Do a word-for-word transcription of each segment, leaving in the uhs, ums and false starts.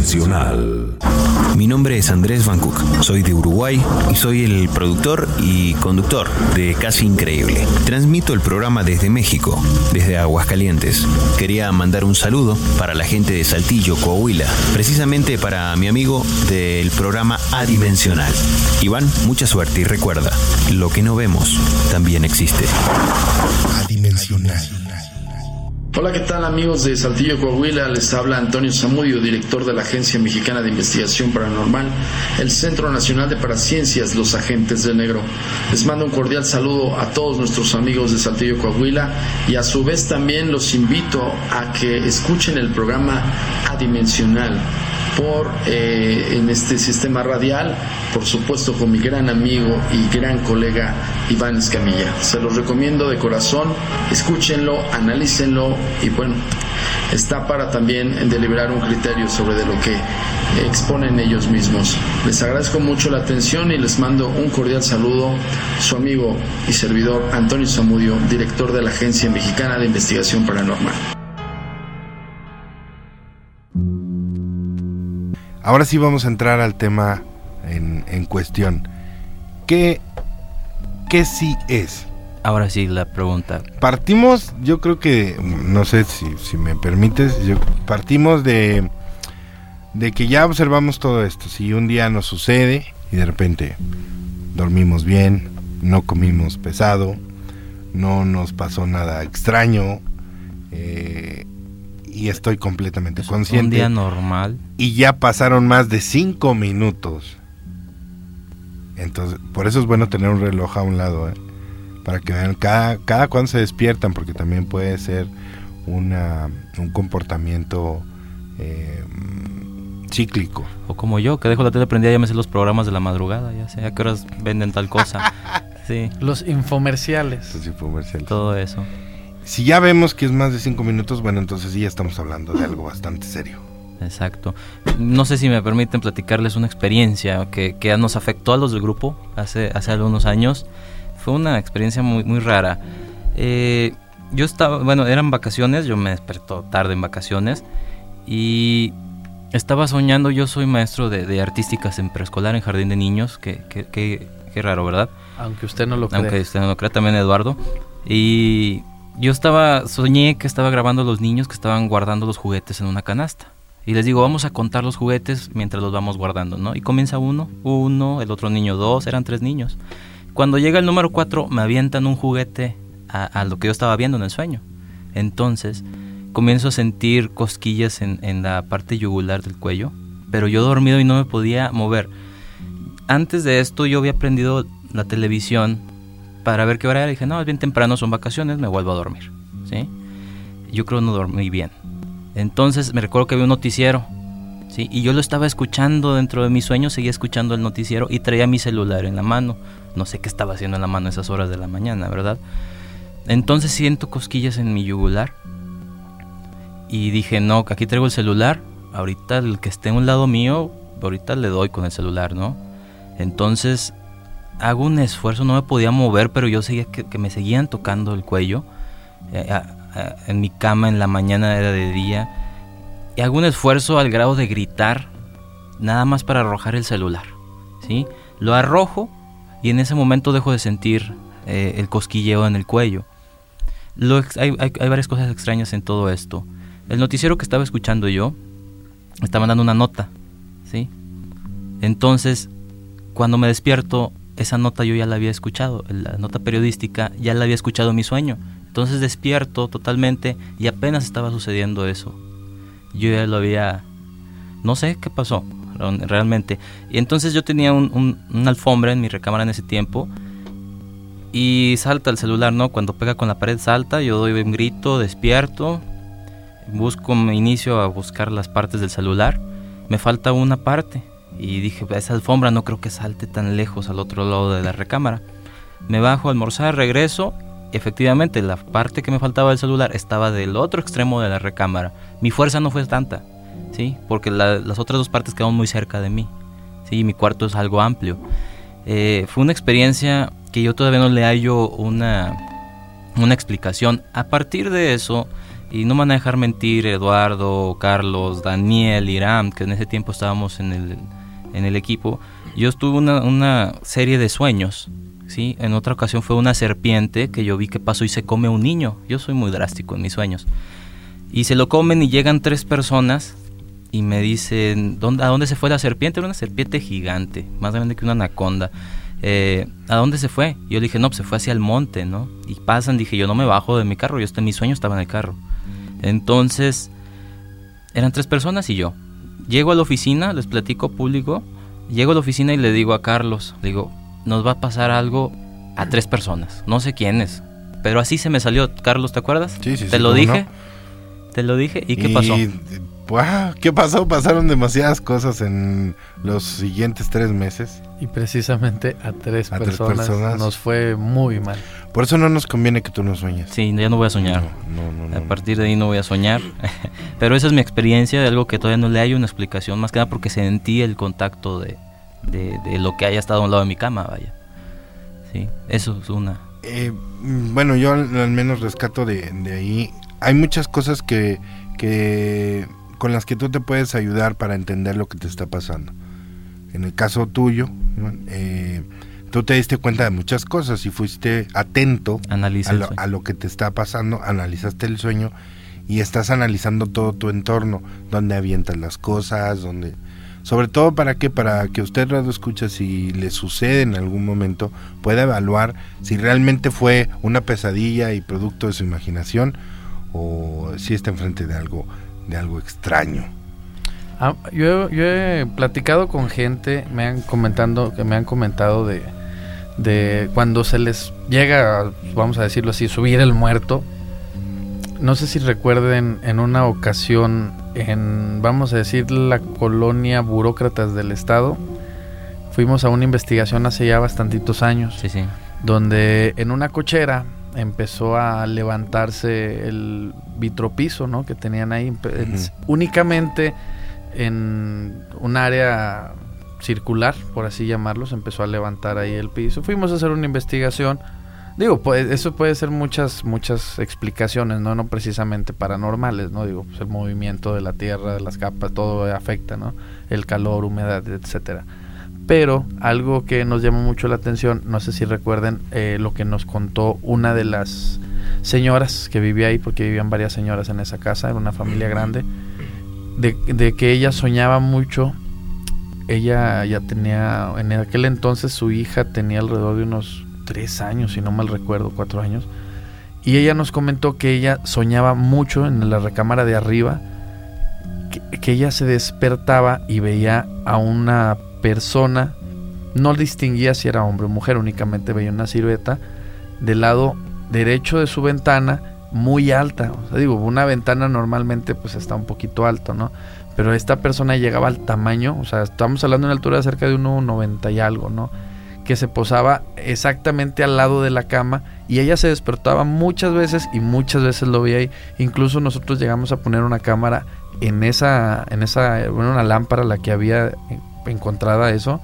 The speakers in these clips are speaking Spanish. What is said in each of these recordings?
Adimensional. Mi nombre es Andrés Van Cook, soy de Uruguay y soy el productor y conductor de Casi Increíble. Transmito el programa desde México, desde Aguascalientes. Quería mandar un saludo para la gente de Saltillo, Coahuila, precisamente para mi amigo del programa Adimensional. Iván, mucha suerte y recuerda, lo que no vemos también existe. Adimensional. Hola, ¿qué tal amigos de Saltillo, Coahuila? Les habla Antonio Zamudio, director de la Agencia Mexicana de Investigación Paranormal, el Centro Nacional de Paraciencias, Los Agentes del Negro. Les mando un cordial saludo a todos nuestros amigos de Saltillo, Coahuila, y a su vez también los invito a que escuchen el programa Adimensional por eh, en este sistema radial, por supuesto con mi gran amigo y gran colega Iván Escamilla. Se los recomiendo de corazón, escúchenlo, analícenlo y bueno, está para también deliberar un criterio sobre de lo que exponen ellos mismos. Les agradezco mucho la atención y les mando un cordial saludo. Su amigo y servidor Antonio Zamudio, director de la Agencia Mexicana de Investigación Paranormal. Ahora sí vamos a entrar al tema en, en cuestión. ¿Qué, ¿Qué sí es? Ahora sí la pregunta. Partimos, yo creo que, no sé si, si me permites, yo, partimos de, de que ya observamos todo esto. Si un día nos sucede y de repente dormimos bien, no comimos pesado, no nos pasó nada extraño, eh, y estoy completamente es consciente. Un día normal. Y ya pasaron más de cinco minutos. Entonces, por eso es bueno tener un reloj a un lado, ¿eh? Para que vean cada, cada cuando se despiertan, porque también puede ser una, un comportamiento eh, cíclico. O como yo, que dejo la tele prendida y ya me sé los programas de la madrugada, ya sé a qué horas venden tal cosa. Sí. Los infomerciales. Los infomerciales. Todo eso. Si ya vemos que es más de cinco minutos, bueno, entonces sí ya estamos hablando de algo bastante serio. Exacto. No sé si me permiten platicarles una experiencia que, que nos afectó a los del grupo hace, hace algunos años. Fue una experiencia muy, muy rara. Eh, yo estaba, bueno, eran vacaciones, yo me despertó tarde en vacaciones y estaba soñando. Yo soy maestro de, de artísticas en preescolar, en jardín de niños. Qué, qué, qué, qué raro, ¿verdad? Aunque usted no lo crea. Aunque usted no lo crea, también Eduardo. Y yo estaba, soñé que estaba grabando a los niños que estaban guardando los juguetes en una canasta. Y les digo, vamos a contar los juguetes mientras los vamos guardando, ¿no? Y comienza uno, uno, el otro niño dos, eran tres niños. Cuando llega el número cuatro, me avientan un juguete a, a lo que yo estaba viendo en el sueño. Entonces, comienzo a sentir cosquillas en, en la parte yugular del cuello, pero yo dormido y no me podía mover. Antes de esto, yo había prendido la televisión para ver qué hora era. Y dije, no, es bien temprano, son vacaciones, me vuelvo a dormir, ¿sí? Yo creo que no dormí bien. Entonces me recuerdo que había un noticiero, ¿sí? Y yo lo estaba escuchando dentro de mi sueño, seguía escuchando el noticiero y traía mi celular en la mano. No sé qué estaba haciendo en la mano a esas horas de la mañana, ¿verdad? Entonces siento cosquillas en mi yugular y dije, no, aquí traigo el celular, ahorita el que esté a un lado mío, ahorita le doy con el celular, ¿no? Entonces hago un esfuerzo, no me podía mover, pero yo seguía que, que me seguían tocando el cuello. Eh, a, a, en mi cama en la mañana era de día. Y hago un esfuerzo al grado de gritar, nada más para arrojar el celular, ¿sí? Lo arrojo y en ese momento dejo de sentir eh, el cosquilleo en el cuello. Lo ex- hay, hay, hay varias cosas extrañas en todo esto. El noticiero que estaba escuchando yo, estaba dando una nota, ¿sí? Entonces, cuando me despierto, esa nota yo ya la había escuchado, la nota periodística, ya la había escuchado en mi sueño. Entonces despierto totalmente y apenas estaba sucediendo eso. Yo ya lo había... No sé qué pasó realmente. Y entonces yo tenía un, un, una alfombra en mi recámara en ese tiempo y salta el celular, ¿no? Cuando pega con la pared salta, yo doy un grito, despierto, busco, me inicio a buscar las partes del celular. Me falta una parte y dije, esa alfombra no creo que salte tan lejos al otro lado de la recámara. Me bajo a almorzar, regreso. Efectivamente, la parte que me faltaba del celular estaba del otro extremo de la recámara. Mi fuerza no fue tanta, ¿sí? Porque la, las otras dos partes quedaron muy cerca de mí, ¿sí? Mi cuarto es algo amplio. Eh, fue una experiencia que yo todavía no le hallo una, una explicación. A partir de eso, Y no me van a dejar mentir Eduardo, Carlos, Daniel, Irán, que en ese tiempo estábamos en el, en el equipo. Yo tuve una, una serie de sueños, ¿sí? En otra ocasión fue una serpiente que yo vi que pasó y se come a un niño. Yo soy muy drástico en mis sueños. Y se lo comen y llegan tres personas y me dicen, ¿dónde, ¿a dónde se fue la serpiente? Era una serpiente gigante, más grande que una anaconda. Eh, ¿a dónde se fue? Yo le dije, no, pues se fue hacia el monte, ¿no? Y pasan, dije, yo no me bajo de mi carro, yo estoy, mi sueño estaba en el carro. Entonces, eran tres personas y yo. Llego a la oficina, les platico público, llego a la oficina y le digo a Carlos, le digo, nos va a pasar algo a tres personas, no sé quiénes, pero así se me salió. Carlos, ¿te acuerdas? Sí, sí, Te sí, lo ¿cómo dije, no? te lo dije, ¿y qué y, pasó? Wow, ¿qué pasó? Pasaron demasiadas cosas en los siguientes tres meses. Y precisamente a tres, A tres personas, personas. nos fue muy mal. Por eso no nos conviene que tú no sueñes. Sí, ya no voy a soñar. No, no, no, A no. partir de ahí no voy a soñar. Pero esa es mi experiencia de algo que todavía no le hay una explicación, más que nada porque sentí el contacto de, de, de lo que haya estado a un lado de mi cama, vaya. Sí, eso es una. Eh, bueno, yo al, al menos rescato de, de ahí. Hay muchas cosas que, que con las que tú te puedes ayudar para entender lo que te está pasando. En el caso tuyo, ¿no? eh, tú te diste cuenta de muchas cosas y fuiste atento Analiza a el lo, sueño. a lo que te está pasando, analizaste el sueño y estás analizando todo tu entorno, donde avientas las cosas, donde, sobre todo para que para que usted radio escucha, si le sucede en algún momento, pueda evaluar si realmente fue una pesadilla y producto de su imaginación o si está enfrente de algo de algo extraño. Ah, yo, yo he platicado con gente, me han comentando, que me han comentado de, de cuando se les llega, vamos a decirlo así, subir el muerto. No sé si recuerden en una ocasión en, vamos a decir, la colonia Burócratas del Estado, fuimos a una investigación hace ya bastantitos años, Sí, sí. donde en una cochera empezó a levantarse el vitropiso, ¿no?, que tenían ahí, en, Ujú. únicamente en un área circular, por así llamarlo, se empezó a levantar ahí el piso. Fuimos a hacer una investigación. Digo, pues eso puede ser muchas muchas explicaciones, no no precisamente paranormales, no digo, pues el movimiento de la tierra, de las capas, todo afecta, ¿no? El calor, humedad, etcétera. Pero algo que nos llamó mucho la atención, no sé si recuerden eh, lo que nos contó una de las señoras que vivía ahí, porque vivían varias señoras en esa casa, era una familia grande, de, de que ella soñaba mucho. Ella ya tenía, en aquel entonces su hija tenía alrededor de unos tres años, si no mal recuerdo, cuatro años, y ella nos comentó que ella soñaba mucho en la recámara de arriba, que, que ella se despertaba y veía a una persona, no distinguía si era hombre o mujer, únicamente veía una silueta del lado derecho de su ventana, muy alta. O sea, digo, una ventana normalmente pues está un poquito alto, ¿no? Pero esta persona llegaba al tamaño, o sea, estamos hablando de una altura de cerca de uno noventa y algo, ¿no?, que se posaba exactamente al lado de la cama, y ella se despertaba muchas veces y muchas veces lo veía ahí. Incluso nosotros llegamos a poner una cámara en esa, en esa, bueno, una lámpara la que había encontrada eso,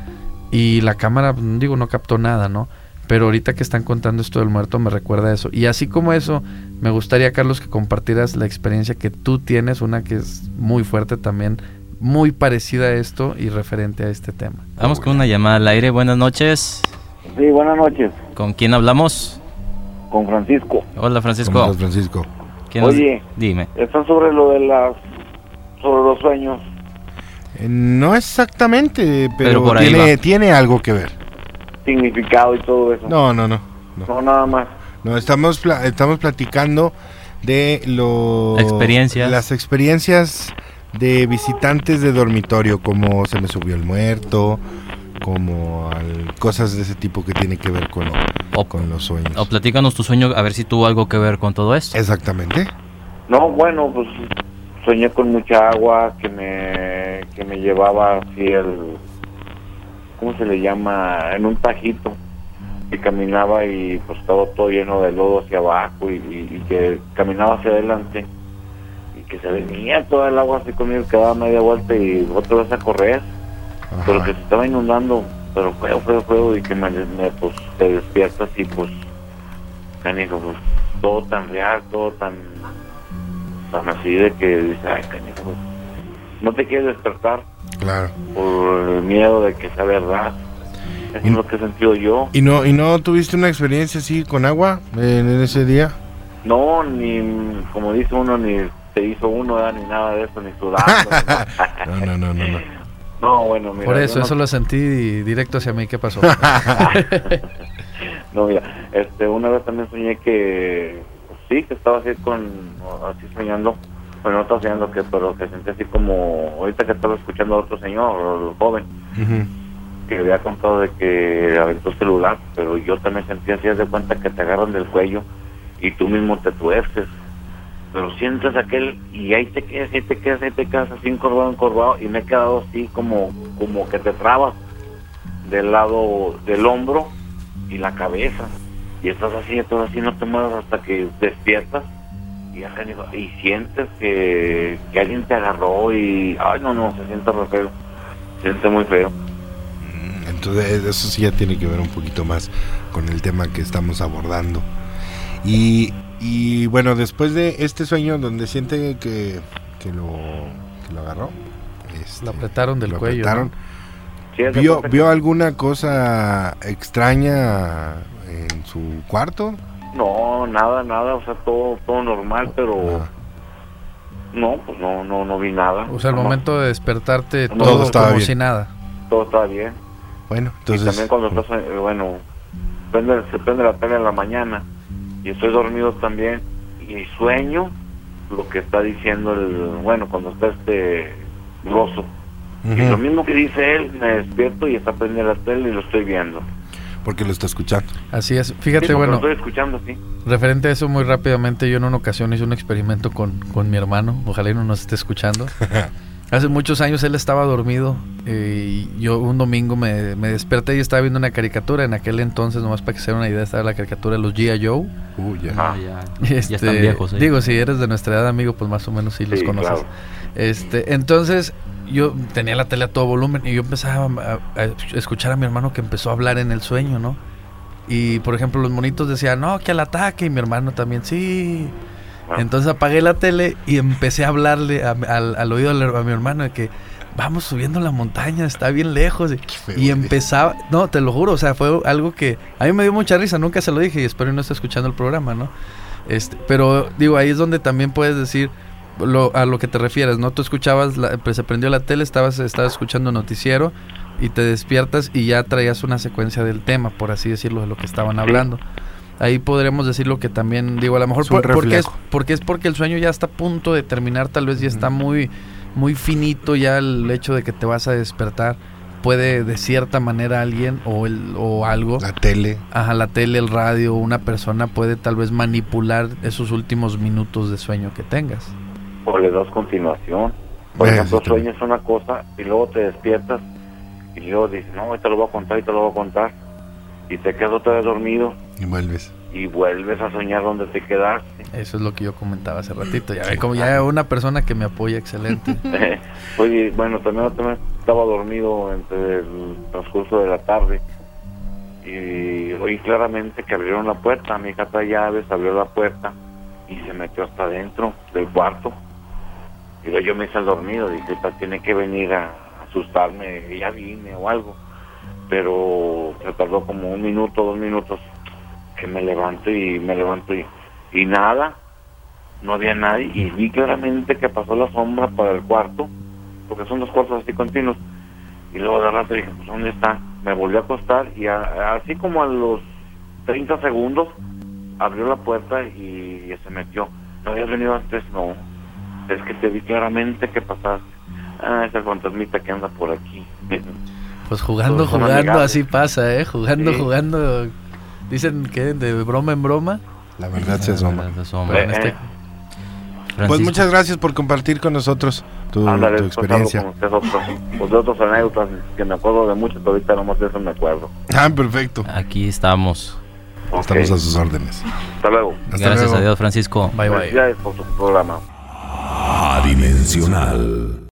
y la cámara, digo, no captó nada, ¿no? Pero ahorita que están contando esto del muerto me recuerda eso. Y así como eso, me gustaría, Carlos, que compartieras la experiencia que tú tienes, una que es muy fuerte también, muy parecida a esto y referente a este tema. Vamos con una llamada al aire. Buenas noches. Sí, buenas noches, ¿Con quién hablamos? con Francisco. Hola, Francisco. ¿Cómo estás, Francisco? ¿Quién nos- Oye. Dime. Está sobre lo de las, sobre los sueños. Eh, no exactamente, pero, Pero por ahí tiene, va. tiene algo que ver. Significado y todo eso. No, no, no. No, No, nada más. no estamos, pla- estamos platicando de los Experiencias. las experiencias de visitantes de dormitorio, como se me subió el muerto, como al- cosas de ese tipo que tiene que ver con, lo- O- con los sueños. O platícanos tu sueño, a ver si tuvo algo que ver con todo esto. Exactamente. No, bueno, pues soñé con mucha agua que me, que me llevaba así el, ¿cómo se le llama? En un tajito. Y caminaba y pues estaba todo lleno de lodo hacia abajo y, y, y que caminaba hacia adelante. Y que se venía toda el agua así conmigo, que daba media vuelta y otra vez a correr. Ajá. Pero que se estaba inundando, pero feo, feo, feo, y que me, me pues, te despiertas y pues, canijo, pues, todo tan real, todo tan, tan así de que dices, ay, canijo, pues, no te quieres despertar. Claro. Por el miedo de que sea verdad. Eso Y- es lo que he sentido yo. ¿Y no, ¿Y no tuviste una experiencia así con agua en, en ese día? No, ni, como dice uno, ni se hizo uno, ¿verdad? Ni nada de eso, ni sudando. No, no, no, no, no. No, bueno, mira. Por yo eso, no- eso lo sentí directo hacia mí. ¿Qué pasó? No, mira, este, una vez también soñé que, sí, que estaba así con, así soñando, bueno, no estaba soñando, que, pero que sentí así como, ahorita que estaba escuchando a otro señor, joven, Ujú. que había contado de que aventó celular, pero yo también sentí así, haz de cuenta que te agarran del cuello y tú mismo te tuerces, pero sientes aquel, y ahí te quedas, ahí te quedas, ahí te quedas así encorvado, encorvado, y me he quedado así como, como que te trabas del lado del hombro y la cabeza, y estás así, estás así, no te mueves hasta que despiertas y, ya, y sientes que, que alguien te agarró y, ay, no, no, se siente re feo, se siente muy feo. Entonces eso sí ya tiene que ver un poquito más con el tema que estamos abordando. Y, y bueno, después de este sueño donde siente que, que, lo, que lo agarró, este, Lo apretaron del lo cuello, apretaron, Sí, haz de ¿vio, cuenta que- ¿Vio alguna cosa extraña en su cuarto? No, nada, nada, o sea, todo, todo normal, pero Ah, no, pues no, no, no vi nada. O sea, al No, momento de despertarte, Todo todo, estaba como bien. si nada. todo estaba bien. bueno, Y entonces... también cuando estás, eh, bueno, prende, se prende la tele en la mañana y estoy dormido también y sueño lo que está diciendo el, bueno, cuando está este Rosso. Ujú, Y lo mismo que dice él, me despierto y está prendida la tele y lo estoy viendo. porque lo está escuchando. Así es. Sí, Fíjate, porque bueno, lo estoy escuchando, sí. referente a eso muy rápidamente, yo en una ocasión hice un experimento con, con mi hermano, ojalá y no nos esté escuchando. Hace muchos años él estaba dormido eh, y yo un domingo me, me desperté y estaba viendo una caricatura. En aquel entonces, nomás para que se den una idea, estaba la caricatura de los G I. Joe. Uh, ya. Ah, ya, Este, ya están viejos. ¿eh? Digo, si eres de nuestra edad, amigo, pues más o menos sí los Sí, conoces. claro. Este, entonces yo tenía la tele a todo volumen y yo empezaba a, a escuchar a mi hermano que empezó a hablar en el sueño, ¿no? Y por ejemplo los monitos decían, no, que al ataque, y mi hermano también, sí. Ah. Entonces apagué la tele y empecé a hablarle a- al, al oído al- a mi hermano de que vamos subiendo la montaña, está bien lejos. Y, feo y eres. empezaba, no, te lo juro, o sea, fue algo que a mí me dio mucha risa, nunca se lo dije y espero que no esté escuchando el programa, ¿no? Este, pero digo, ahí es donde también puedes decir lo, a lo que te refieres, ¿no? Tú escuchabas, la, pues, se prendió la tele, estabas, estabas escuchando noticiero y te despiertas y ya traías una secuencia del tema, por así decirlo, de lo que estaban hablando. Ahí podremos decir lo que también, digo, a lo mejor Es un por- porque, es, reflejo. porque es porque el sueño ya está a punto de terminar, tal vez ya está muy, muy finito ya el hecho de que te vas a despertar. Puede de cierta manera alguien o, el, o algo, La tele. ajá, la tele, el radio, una persona puede tal vez manipular esos últimos minutos de sueño que tengas. O le das continuación. Por Eso ejemplo, también. sueñas una cosa y luego te despiertas y luego dices, no, ahorita lo voy a contar, ahorita lo voy a contar. Y te quedas otra vez dormido Y vuelves. y vuelves a soñar donde te quedaste. Eso es lo que yo comentaba hace ratito. Ya ve como ya una persona que me apoya, excelente. Oye, bueno, también, también estaba dormido entre el transcurso de la tarde y oí claramente que abrieron la puerta. Mi hija trae llaves, abrió la puerta y se metió hasta adentro del cuarto. Y luego yo me hice el dormido, dije, "Esta tiene que venir a asustarme, y ya vine o algo". Pero se tardó como un minuto, dos minutos que me levanto y me levanto y, y nada, no había nadie y vi claramente que pasó la sombra para el cuarto, porque son dos cuartos así continuos, y luego de rato dije, pues ¿dónde está? Me volví a acostar y a- así como a los treinta segundos abrió la puerta y, y se metió. ¿No habías venido antes? No, es que te vi claramente que pasaste. Ah, es el fantasmita que anda por aquí. Pues jugando, Todos son jugando, amigables. así pasa, ¿eh? Jugando, Sí. jugando. Dicen que de broma en broma. La verdad se asoma. Se asoma. Bueno, Eh, este- eh. Pues Francisco. muchas gracias por compartir con nosotros tu, Ándale, tu pues, hablo experiencia. con usted otro, pues de otras anécdotas que me acuerdo de muchas, pero ahorita nomás de eso me acuerdo. Ah, perfecto. Aquí estamos. Ok, Estamos a sus órdenes. hasta luego. Hasta Gracias luego. a Dios, Francisco. Bye, bye. Felicidades por su programa. Adimensional.